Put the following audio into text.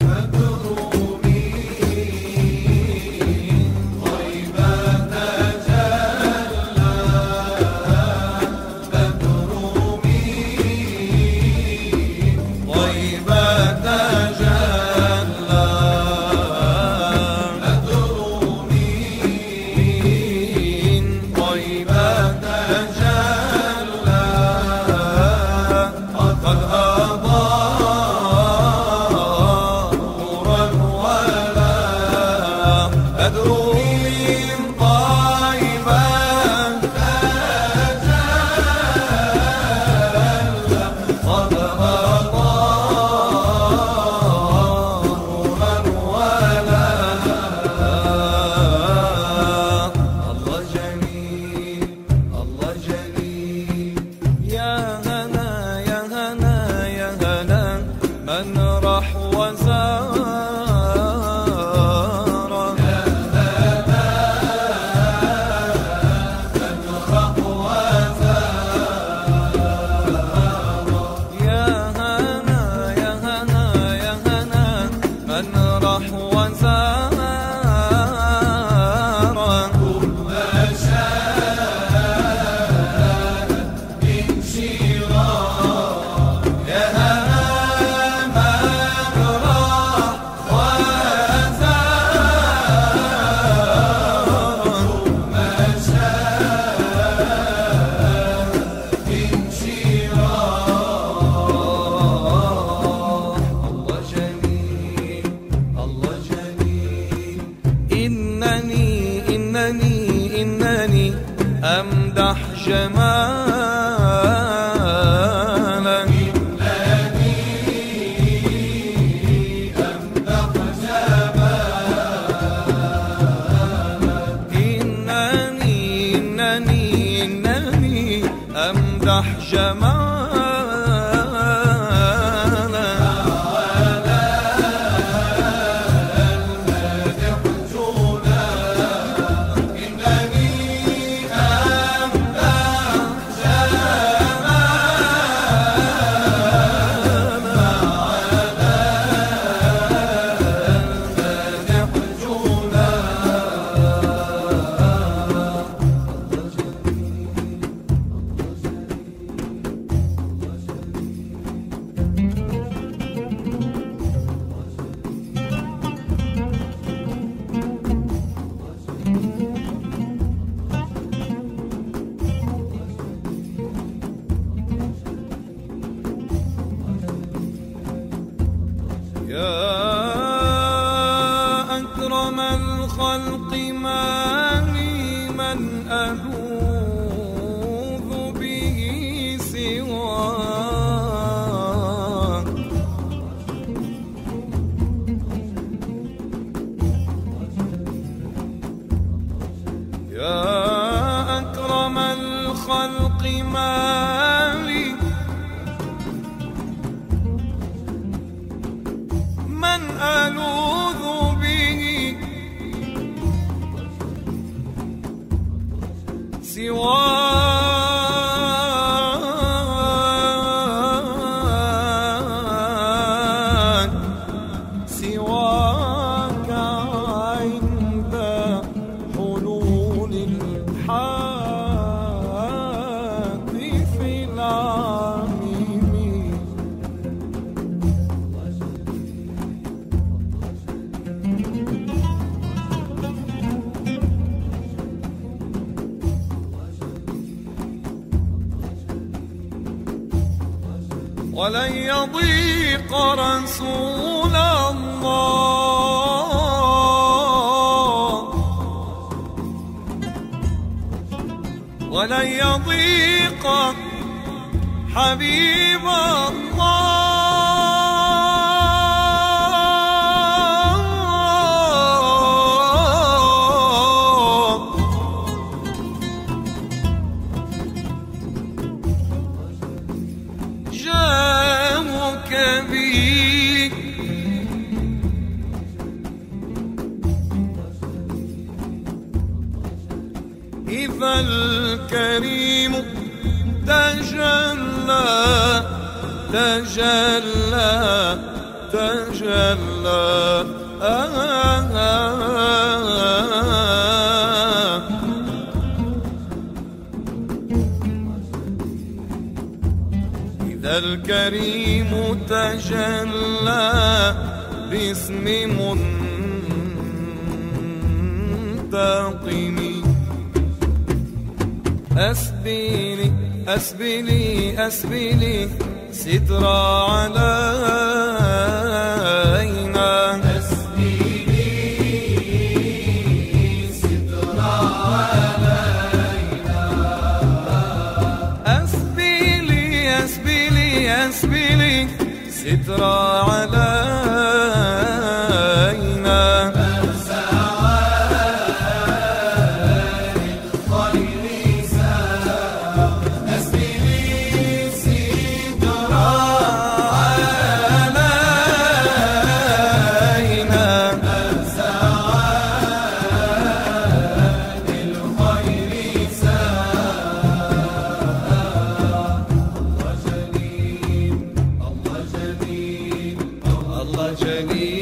إنني أمدح جمالك، إنني أمدح جمالك، إنني أمدح جمالك. يا أكرم الخلق ما لي من ألوذ به سواك، يا أكرم الخلق ما لي من ألوذ به سواك، سواك عند حلول الحادث العميم. ولن يضيق رسول الله، ولن يضيق حبيب الله، جاءك بي إذا الكريم تجلى تجلى تجلى إذا الكريم تجلى باسم منتقم أسبلي أسبلي أسبلي ستر علينا أسبلي ستر علينا أسبلي أسبلي أسبلي ستر علينا الله جليل